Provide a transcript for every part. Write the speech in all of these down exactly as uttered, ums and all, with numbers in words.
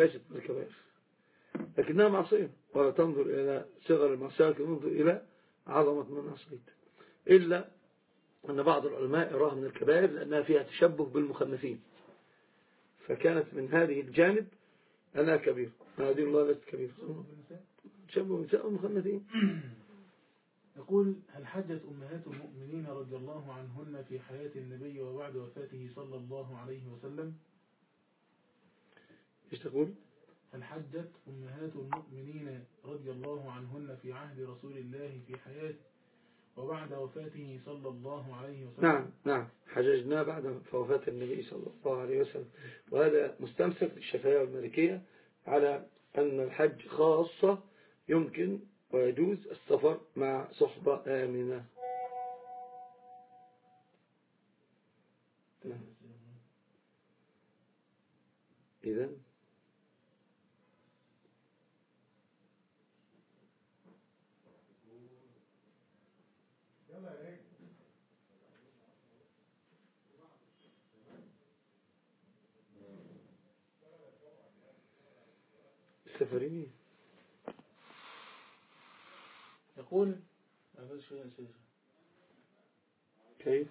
ليست من الكبائر لكنها معصية، ولا تنظر إلى صغر المعصية لكن تنظر إلى عظمة من عصيت. إلا أن بعض العلماء يراها من الكبائر لأنها فيها تشبه بالمخنثين، فكانت من هذه الجانب أنها كبير. هذه الله ليست كبير، تشبه بالنساء والمخنثين. يقول: هل حجت أمهات المؤمنين رضي الله عنهن في حياة النبي وبعد وفاته صلى الله عليه وسلم؟ ايش تقول؟ هل حجت أمهات المؤمنين رضي الله عنهن في عهد رسول الله في حياته وبعد وفاته صلى الله عليه وسلم؟ نعم نعم حججنا بعد وفاة النبي صلى الله عليه وسلم، وهذا مستمسك للشافعية والمالكية على أن الحج خاصة يمكن ويجوز السفر مع صحبة آمنة. إذن السفريني يقول: كيف؟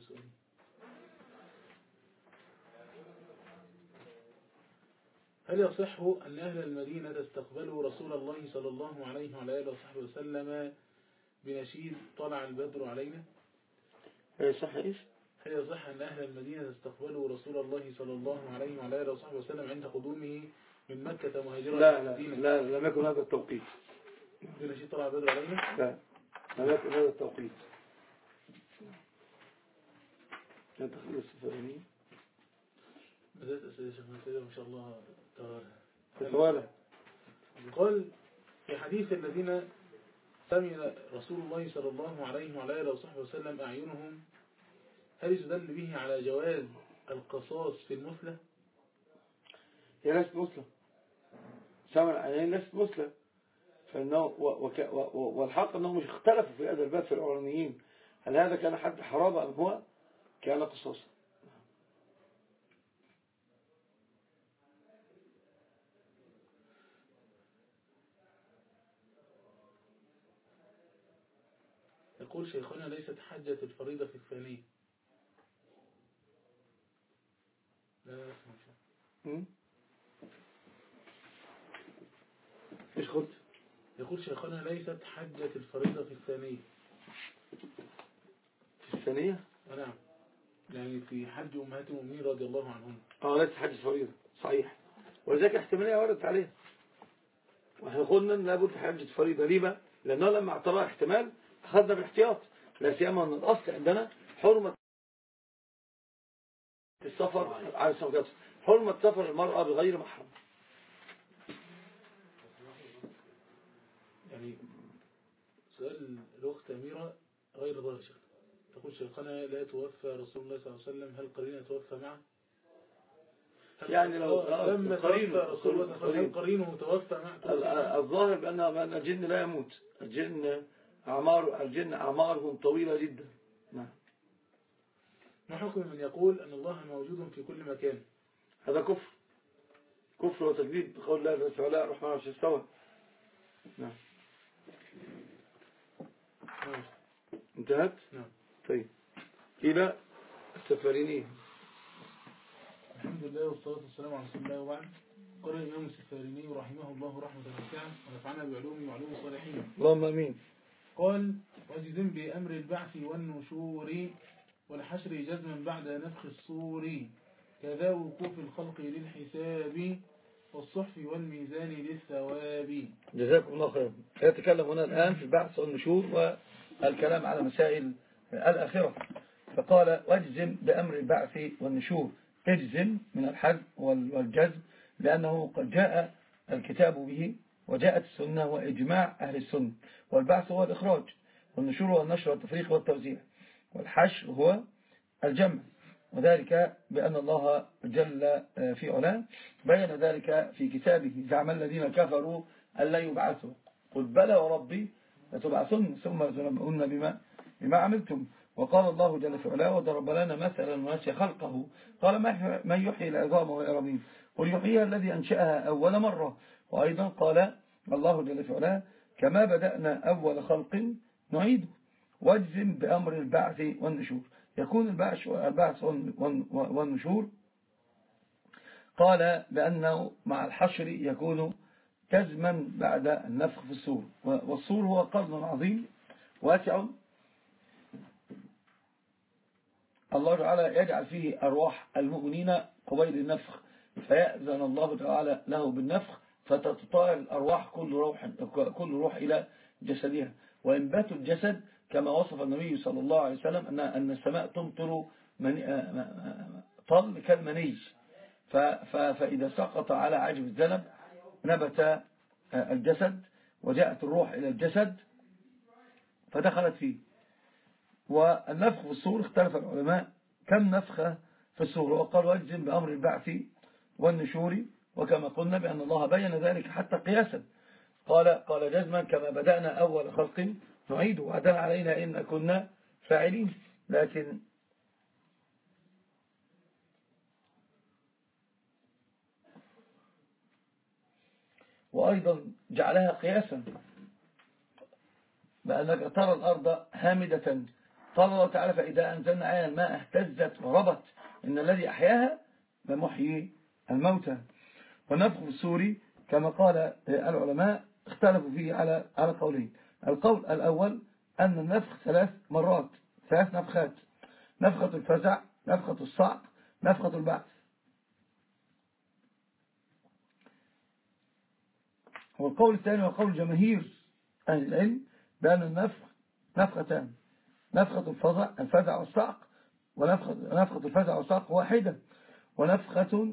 هل يصح أن أهل المدينة استقبلوا رسول الله صلى الله عليه وعلى آله وصحبه وسلم بنشيد طلع البدر علينا؟ هل يصح إيش؟ هل يصح أن أهل المدينة استقبلوا رسول الله صلى الله عليه وعلى آله وصحبه وسلم عند قدومه من مكة مهاجرا لا لا لا لم يكن هذا التوقيت. بنشيد طلع البدر علينا؟ لا لم يكن هذا التوقيت. لا تخلص السفريني بدأت أسئلة شيخنا كده ما شاء الله تتوالى. قال: في حديث الذين سمع رسول الله صلى الله عليه وعلى آله وصحبه وسلم أعينهم، هل يدل به على جواز القصاص في المثلى؟ هي ليست مثلى، سمع العينين ليست مثلى، فإنه والحق أنهم مش اختلفوا في هذا الباب في الأولانيين، هل هذا كان حد حرام أم هو كان قصاصا؟ يقول شيخنا: ليست حجة الفريضة في الثانية. لا لا اسمع ايش قلت؟ يقول شيخنا: ليست حجة الفريضة في الثانية. في الثانية؟ نعم، يعني في حج أمهات المؤمنين رضي الله عنهم. اه ليست حجة فريضة صحيح، ولذلك احتمالية وردت عليها، واحنا قلنا ان لابد حجة فريضة. ليه بقى؟ لأنه لما اعتبر احتمال أخذنا بالاحتياط، لا سيما أن الأصل عندنا حرمة السفر على السفر، حرمة سفر المرأة بغير محرم. يعني سؤال الأخت أميرة غير ظاهر شيخ، تقول شيخنا: لا توفى رسول الله صلى الله عليه وسلم، هل قرينه توفى معه؟ يعني لو لما توفى رسول الله صلى الله عليه وسلم هل قرينه توفى معه؟ الظاهر بأن الجن لا يموت، الجن أعمار الجن أعمارهم طويلة جدا. نعم. ما حكم من يقول أن الله موجود في كل مكان؟ هذا كفر، كفر وتكذيب بقول الله تعالى الرحمن الرحيم استوى. نعم. انتهت؟ نعم. طيب إلى السفاريني. الحمد لله والصلاة والسلام على رسول الله وبعد. قال الإمام السفاريني رحمه الله رحمة واسعة ونفعنا بعلوم وعلوم الصالحين. اللهم آمين. قال: وجزم بأمر البعث والنشور والحشر جزما بعد نفخ الصور، كذا وقوف الخلق للحساب والصحف والميزان للثواب. جزاكم الله خيرا. يتكلم هنا الآن في البعث والنشور والكلام على مسائل الآخرة، فقال: واجزم بأمر البعث والنشور. اجزم من الحزم والجزم لأنه قد جاء الكتاب به وجاءت السنة وإجماع أهل السنة. والبعث هو الإخراج، والنشور هو النشر والتفريق والتوزيع، والحشر هو الجمع، وذلك بأن الله جل في علاه بين ذلك في كتابه: زعم الذين كفروا أن لا يبعثوا، قل بلى وربي لتبعثن ثم لتنبؤن بما بما عملتم. وقال الله جل في علاه: وضرب لنا مثلا ونسي خلقه، قال: من يحيي العظام وهي رميم، وليحييها الذي أنشأها أول مرة. وأيضا قال الله جل في علاه كما بدأنا أول خلق نعيده واجزم بأمر البعث والنشور. يكون البعث والنشور قال بأنه مع الحشر يكون جزما بعد النفخ في الصور. والصور هو قرن عظيم واسع الله تعالى يجعل فيه أرواح المؤمنين قبيل النفخ، فيأذن الله تعالى له بالنفخ فتتطاير الأرواح كل روح, كل روح إلى جسدها. وإنبات الجسد كما وصف النبي صلى الله عليه وسلم أن أن السماء تمطر طل كالمني، فإذا سقط على عجب الذنب نبت الجسد وجاءت الروح إلى الجسد فدخلت فيه. والنفخ في الصور اختلف العلماء كم نفخة في الصور، وقال واجزم بأمر البعث والنشور، وكما قلنا بأن الله بين ذلك حتى قياسا قال قال جزما كما بدأنا أول خلق نعيده وعدنا علينا إن كنا فاعلين. لكن وأيضا جعلها قياسا بأنك ترى الأرض هامدة قال الله تعالى فإذا أنزلنا عليها الماء اهتزت وربت إن الذي أحياها لمحيي الموتى. والنفخ في الصور كما قال العلماء اختلفوا فيه على على قولين. القول الأول أن النفخ ثلاث مرات، ثلاث نفخات: نفخة الفزع، نفخة الصعق، نفخة البعث. والقول الثاني وقول جماهير أهل العلم بأن النفخ نفختان: نفخة الفزع الفزع والصعق، ونفخة نفخة الفزع والصعق واحدة، ونفخة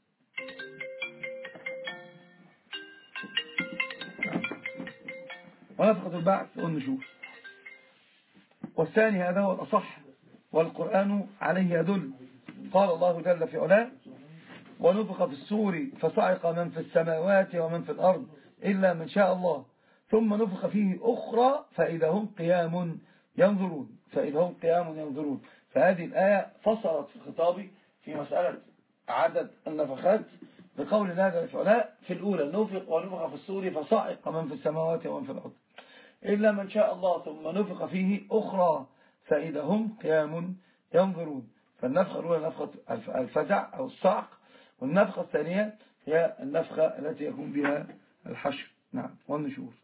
ونفخة البعث والنشور. والثاني هذا هو الأصح والقرآن عليه يدل. قال الله جل في علاه ونفخ في الصور فصعق من في السماوات ومن في الأرض إلا من شاء الله ثم نفخ فيه أخرى فإذا هم قيام ينظرون فإذا هم قيام ينظرون. فهذه الآية فصلت في الخطاب في مسألة عدد النفخات بقول الله جل في علاه في الأولى نفخ ونفخ في الصور فصعق من في السماوات ومن في الأرض إلا من شاء الله ثم نفخ فيه أخرى فإذا هم قيام ينظرون. فالنفخة الأولى نفخة الفزع أو الصعق، والنفخة الثانية هي النفخة التي يكون بها الحشر نعم والنشور.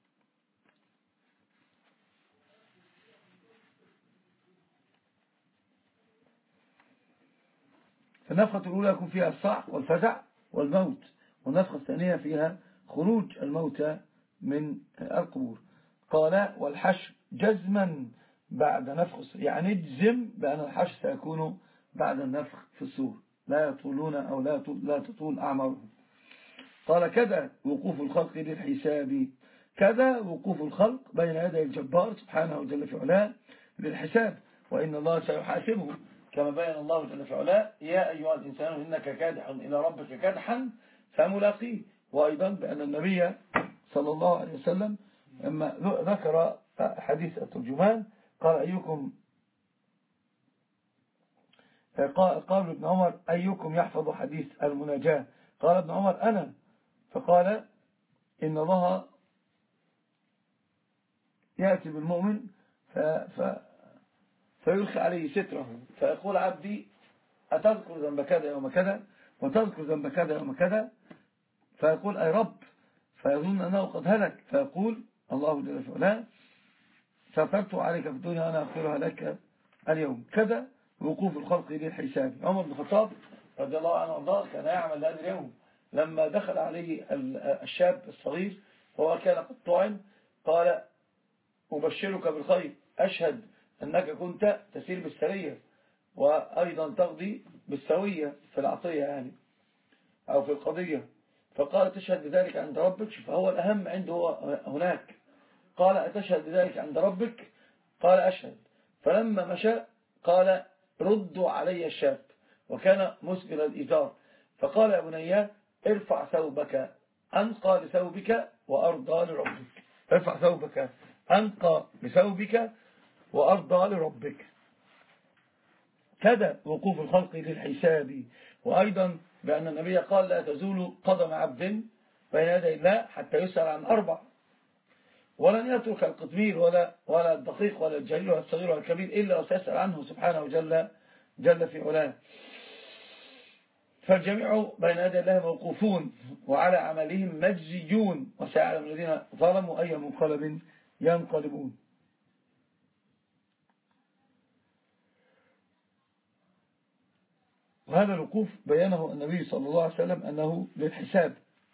فالنفخة الأولى يكون فيها الصعق والفزع والموت، والنفخة الثانية فيها خروج الموتى من القبور. قال والحشر جزما بعد نفخ، يعني اجزم بأن الحشر سيكون بعد النفخ في الصور، لا يطولون أو لا لا تطول أعمارهم. قال كذا وقوف الخلق للحساب، كذا وقوف الخلق بين يدي الجبار سبحانه جل في علاه للحساب، وإن الله سيحاسبه كما بين الله جل في علاه يا أيها الإنسان إنك كادح إلى ربك كادحا فملاقيه. وأيضا بأن النبي صلى الله عليه وسلم لما ذكر حديث الترجمان قال أيكم قال ابن عمر أيكم يحفظ حديث المناجاة؟ قال ابن عمر أنا. فقال إن الله يأتي بالمؤمن ف... ف... فيلقي عليه ستره فيقول عبدي أتذكر ذنب كذا يوم كذا وتذكر ذنب كذا يوم كذا، فيقول أي رب، فيظن أنه قد هلك، فيقول الله جل وعلا سترت عليك في الدنيا وأنا أغفرها لك اليوم. كذا وقوف الخلق للحساب. عمر بن الخطاب رضي الله عنه وارضاه كان يعمل هذا اليوم لما دخل عليه الشاب الصغير وهو كان قد طعن قال أبشرك بالخير أشهد أنك كنت تسير بالسرية وأيضا تقضي بالسوية في العطية يعني أو في القضية. فقال تشهد بذلك عند ربك، فهو الأهم عنده هناك. قال أتشهد بذلك عند ربك؟ قال أشهد. فلما مشى قال ردوا علي الشاب وكان مسبل الإزار، فقال يا بني ارفع ثوبك أنقى لثوبك وأرضى لربك، ارفع ثوبك أنقى لثوبك وأرضى لربك. كذا وقوف الخلق للحساب. وأيضا بأن النبي قال لا تزول قدم عبد بين يدي الله حتى يسأل عن أربع، ولن يترك القطمير ولا ولا الدقيق ولا الجليل ولا الصغير ولا الكبير إلا وسيسأل عنه سبحانه جل, جل في علاه. فالجميع بين يدي الله موقوفون وعلى عملهم مجزيون، وسيعلم الذين ظلموا أي منقلب ينقلبون. وهذا الوقوف بيانه النبي صلى الله عليه وسلم أنه للحساب.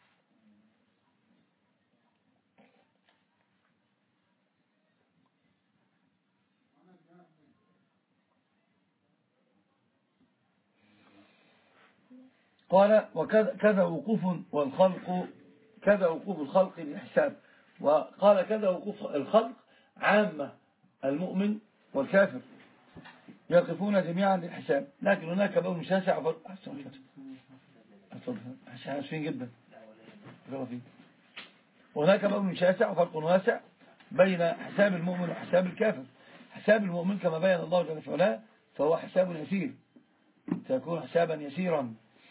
قال وكذا وقوف والخلق كذا وقوف الخلق للحساب. وقال كذا وقوف الخلق عامة، المؤمن والكافر يقفون جميعا للحساب، لكن هناك باب شاسع وفرق أحسن حاسفين جدا. وهناك باب شاسع وفرق واسع بين حساب المؤمن وحساب الكافر. حساب المؤمن كما بين الله جل وعلا فهو حساب يسير، سيكون حسابا يسيرا.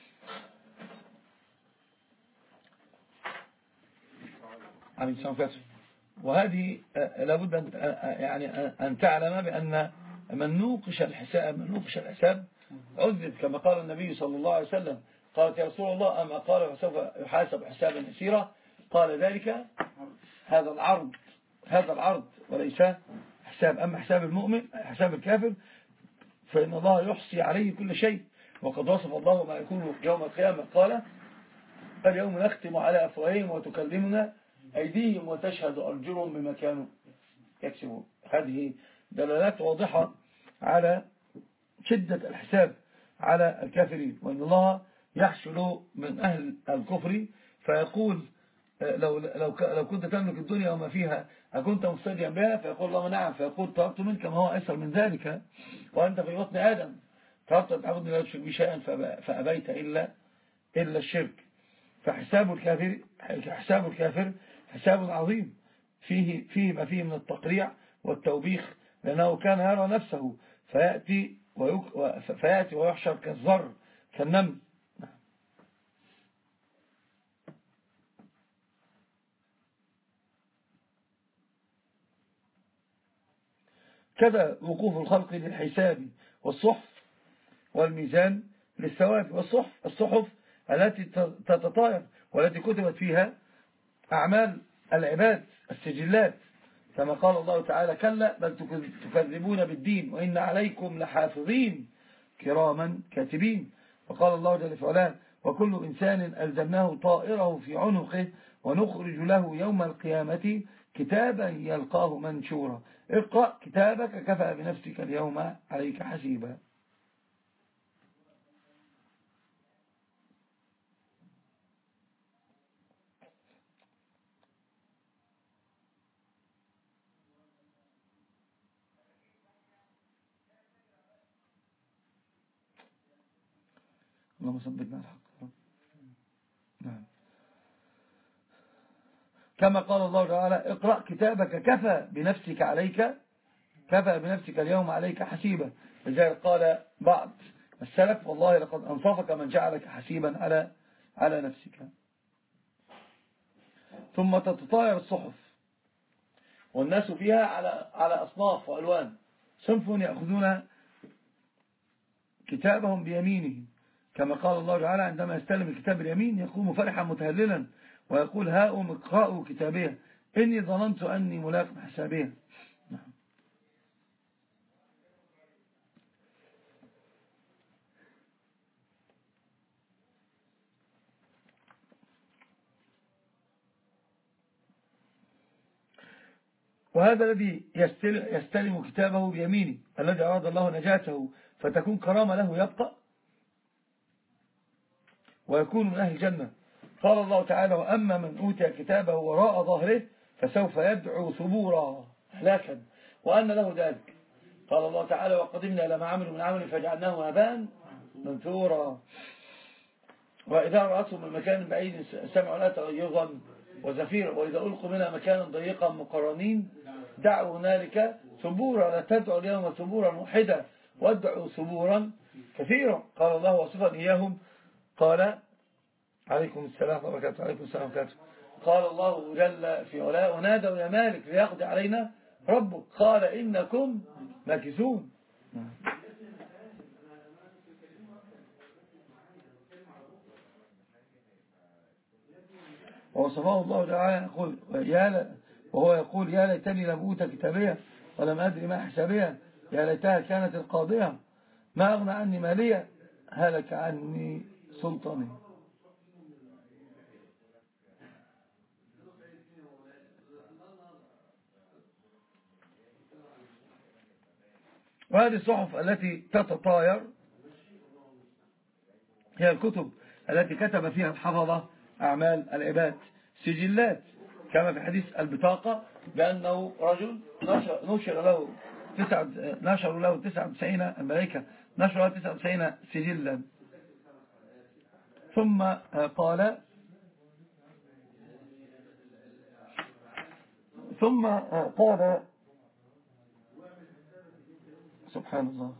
وهذه لابد أن يعني أن تعلم بأن من نوقش الحساب من نوقش الحساب عذب، كما قال النبي صلى الله عليه وسلم قالت يا رسول الله أما قال فسوف يحاسب حسابا يسيرا؟ قال ذلك هذا العرض هذا العرض وليس حساب. أما حساب المؤمن حساب الكافر فإن الله يحصي عليه كل شيء، وقد وصف الله ما يكون يوم القيامة قال اليوم نختم على أفواههم وتكلمنا أيديهم وتشهد أرجلهم بما كانوا يكسبون. هذه دلالات واضحة على شدة الحساب على الكافرين، وأن الله يحشر من أهل الكفر فيقول لو, لو, لو كنت تملك الدنيا وما فيها أكنت مفتديا بها؟ فيقول الله نعم، فيقول طلبت منك ما هو أيسر من ذلك، وأنت في بطن آدم طلبت أن تعبدني لا تشرك بي شيئا فأبيت إلا, إلا الشرك. فحساب الكافر حساب الكافر حساب عظيم فيه فيه ما فيه من التقريع والتوبيخ، لأنه كان يرى نفسه فيأتي, فيأتي ويحشر كالذر كالنمل. كذا وقوف الخلق للحساب والصحف والميزان للثواب. والصحف الصحف التي تتطاير والتي كتبت فيها أعمال العباد، السجلات، كما قال الله تعالى كلا بل تكذبون بالدين وإن عليكم لحافظين كراما كاتبين. وقال الله جل وعلا وكل إنسان ألزمناه طائره في عنقه ونخرج له يوم القيامة كتابا يلقاه منشورا اقرأ كتابك كفى بنفسك اليوم عليك حسيبا. اللهم ثبتنا الحق. نعم. كما قال الله تعالى اقرأ كتابك كفى بنفسك عليك كفى بنفسك اليوم عليك حسيبا. لذلك قال بعض السلف والله لقد أنصفك من جعلك حسيبا على على نفسك. ثم تتطاير الصحف والناس فيها على على أصناف وألوان. صنف يأخذون كتابهم بيمينه كما قال الله تعالى عندما يستلم الكتاب اليمين يقوم فرحا متهللا ويقول هاؤم اقرأوا كتابيه إني ظننت أني ملاق حسابيه. وهذا الذي يستلم كتابه بيمينه الذي أراد الله نجاته فتكون كرامة له يبقى ويكون من أهل الجنة. قال الله تعالى وأما من أوتي كتابه وراء ظهره فسوف يدعو ثبورا هلاكا وأن له ذلك. قال الله تعالى وقدمنا لما عملوا من عمل فجعلناه هباء منثورا. وإذا رأتهم من مكان بعيد سمعوا لا تغيظا وزفيرا وإذا ألقوا منها مكانا ضيقا مقرنين دعوا هنالك ثبورا لا تدعوا اليوم ثبورا واحدا وادعوا ثبورا كثيرا. قال الله وصفا إياهم قال عليكم السلام وبركاته. عليكم السلام وبركاته. قال الله جل في علاه ونادوا يا مالك ليقضي علينا ربك قال إنكم ماكثون. ووصفه الله تعالى يقول يا وهو يقول يا ليتني لم أوت كتابية ولم أدري ما حسابية يا ليتها كانت القاضية ما أغنى عني مالية هلك عني سلطاني. وهذه الصحف التي تتطاير هي الكتب التي كتب فيها الحفظة أعمال العباد سجلات، كما في حديث البطاقة بأنه رجل نشر, نشر له تسعة نشر له تسعة وتسعين الملائكة نشر له تسعة وتسعين سجلا. ثم قال ثم قال سبحان الله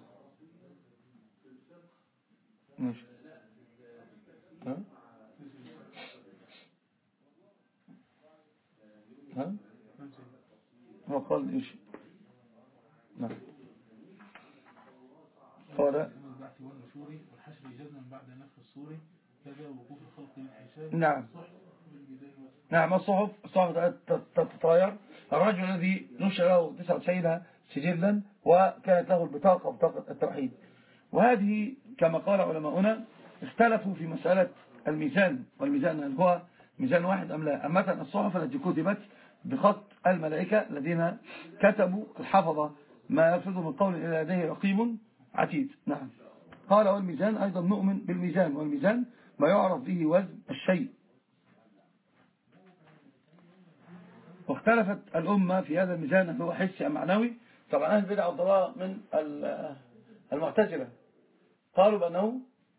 ماشي ها ها هو قال ايش نعم قال البعث والنشور والحشر جزما بعد نفخ الصور كذا وقوف الخلق للحساب. نعم نعم الصحف الصحف تتطاير. الرجل الذي نشر له تسعة وتسعين سجلا وكانت له البطاقة بطاقة التوحيد. وهذه كما قال علماؤنا اختلفوا في مسألة الميزان والميزان هل هو ميزان واحد أم لا. أما الصحف التي كتبت بخط الملائكة الذين كتبوا الحفظة ما يلفظ من قول إلى لديه رقيب عتيد. نعم قال والميزان أيضا نؤمن بالميزان والميزان ما يعرف به وزن الشيء. واختلفت الأمة في هذا الميزان هل هو حسي أم معنوي. طبعا أهل البدع والضلال من المعتزلة قالوا بأنه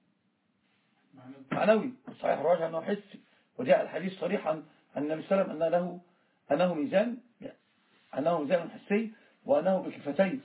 معنوي صحيح الراجع أنه حسي، وجاء الحديث صريحا أن النبي صلى الله عليه وسلم أن له أنه ميزان أنه ميزان حسي وأنه بكفتين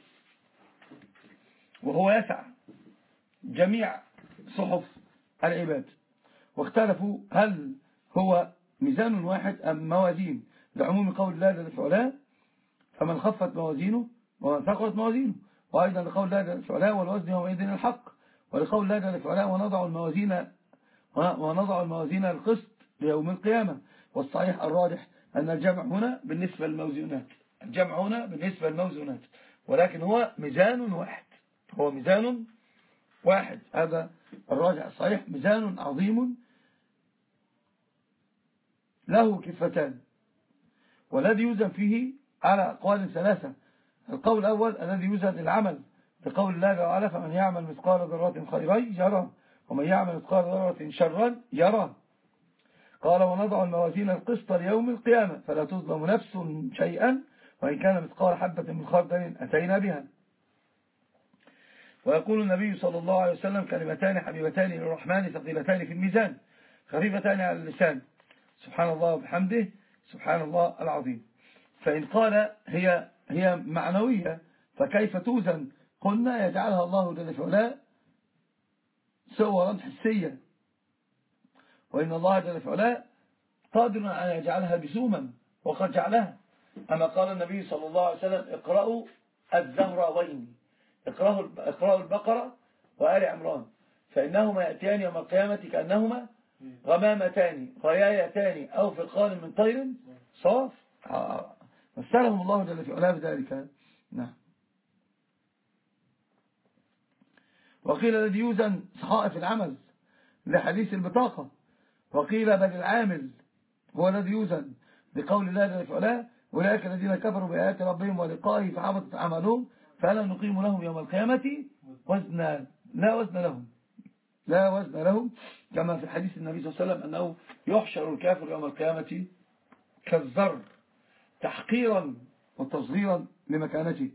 وهو يسع جميع صحف العباد. واختلفوا هل هو ميزان واحد أم موازين لعموم قول الله جل في علاه فمن خفت موازينه ومن ثقلت موازينه، وأيضا لقول الله جل في علاه والوزن يومئذ الحق، ولقول الله جل في علاه ونضع الموازين ونضع الموازين القسط ليوم القيامة. والصحيح الراجح أن الجمع هنا بالنسبة للموزونات الجمع هنا بالنسبة للموزونات ولكن هو ميزان واحد هو ميزان واحد هذا الراجح الصحيح ميزان عظيم له كفتان. والذي يوزن فيه على أقوال ثلاثة. القول الأول الذي يوزن العمل بقول الله تعالى فمن يعمل مثقال ذرة خيرا يرى ومن يعمل مثقال ذرة شرا يرى. قال ونضع الموازين القسط ليوم القيامة فلا تظلم نفس شيئا وإن كان مثقال حبة من خردل أتينا بها. ويقول النبي صلى الله عليه وسلم كلمتان حبيبتان للرحمن ثقيلتان في الميزان خفيفتان على اللسان سبحان الله وبحمده سبحان الله العظيم. فإن قال هي هي معنوية فكيف توزن؟ قلنا يجعلها الله جل في علاه صورا حسية، وإن الله جل في علاه قادر أن يجعلها بسوما وقد جعلها. أما قال النبي صلى الله عليه وسلم اقرأوا الزهراوين اقرأوا اقرأوا البقرة وآل عمران فإنهما يأتيان يوم القيامة كأنهما غمامتان غيايتان أو فرقان من طير صاف. مثلهم الله جل في علاه بذلك. نعم. وقيل الذي يوزن صحائف العمل لحديث البطاقة، وقيل بل العامل هو الذي يوزن بقول الله جل في علاه أولئك الذين كفروا بآيات ربهم ولقائه فحبطت أعمالهم فلا نقيم لهم يوم القيامة وزنا. لا وزن لهم لا وزن لهم كما في حديث النبي صلى الله عليه وسلم أنه يحشر الكافر يوم القيامة كالذر تحقيرا وتصغيرا لمكانته.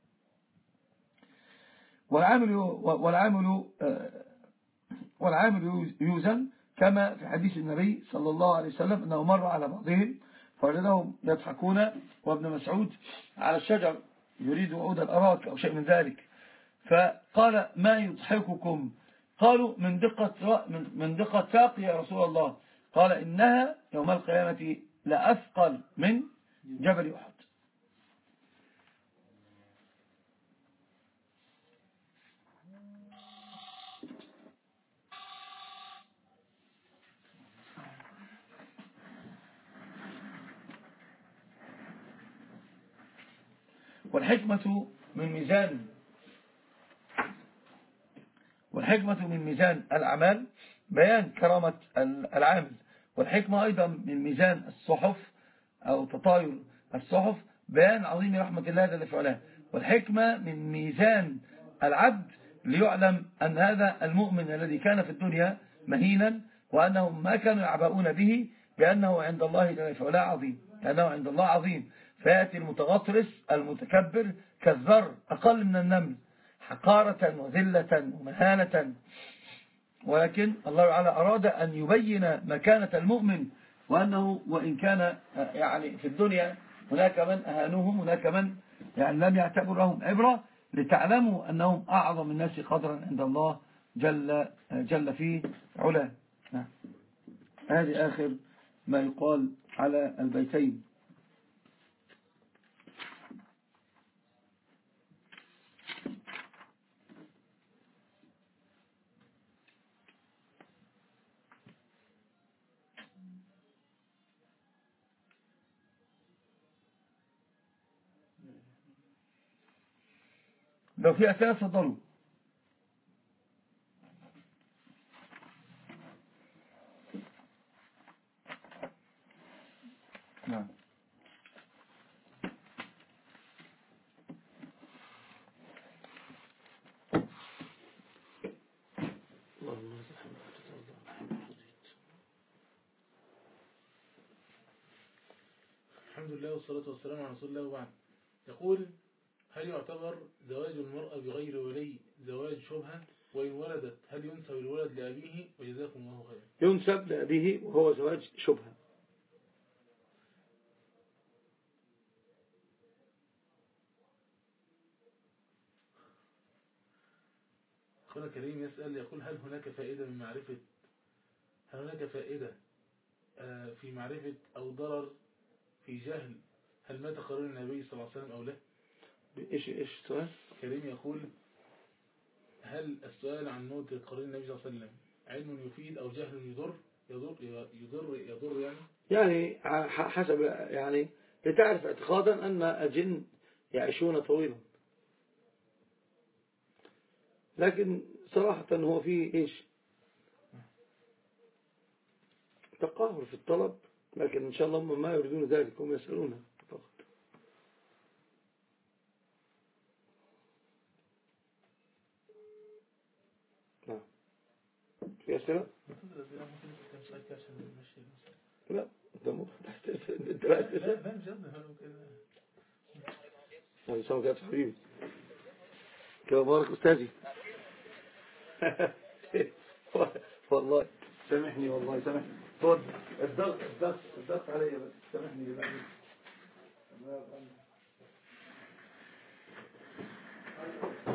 والعامل والعامل والعامل يوزن كما في حديث النبي صلى الله عليه وسلم أنه مر على بعضهم فوجدهم يضحكون وابن مسعود على الشجر يريد عود الأراك أو شيء من ذلك فقال ما يضحككم قالوا من دقة, من دقة ساقي يا رسول الله. قال إنها يوم القيامة لأثقل من جبل أحد. والحكمة من ميزان والحكمة من ميزان الأعمال بيان كرامة العامل، والحكمة أيضا من ميزان الصحف أو تطاير الصحف بيان عظيم رحمة الله جل في علاه، والحكمة من ميزان العبد ليعلم أن هذا المؤمن الذي كان في الدنيا مهينا وأنهم ما كانوا يعبؤون به بأنه عند الله جل في علاه عظيم، لأنه عند الله عظيم. فيأتي المتغطرس المتكبر كالذر أقل من النمل حقارة وذلة ومهانة، ولكن الله تعالى أراد أن يبين مكانة المؤمن وأنه وإن كان يعني في الدنيا هناك من أهانوهم هناك من يعني لم يعتبروا لهم عبرة، لتعلموا أنهم أعظم الناس قدرا عند الله جل, جل في علاه. هذه آخر ما يقال على البيتين. لو في أسئلة تفضلوا. نعم. الحمد لله والصلاة والسلام على رسول الله وبعد. يقول: هل يعتبر زواج المرأة بغير ولي زواج شبهة؟ وإن ولدت هل ينسب الولد لأبيه؟ وجزاكم الله خيرا. ينسب لأبيه وهو زواج شبهة. أخونا كريم يسأل يقول: هل هناك فائدة من معرفة هل هناك فائدة في معرفة أو ضرر في جهل هل مات قرين النبي صلى الله عليه وسلم أو لا؟ إيش إيش السؤال؟ كريم يقول: هل السؤال عن موت قرين النبي صلى الله عليه وسلم علم يفيد أو جهل يضر يضر يضر يضر يعني يعني حسب يعني لتعرف اعتقادا أن الجن يعيشون طويلا، لكن صراحة هو فيه إيش تقاهر في الطلب، لكن إن شاء الله هم ما يريدون ذلك، هم يسألونه فقط. نعم. في أسئلة؟ لا ده مو انت لا تسأل. لا مش قصدي أنا سامع كده حبيبي كده مبارك أستاذي. والله سامحني والله سامحني، هو الضغط الضغط الضغط عليا بس سامحني بالله.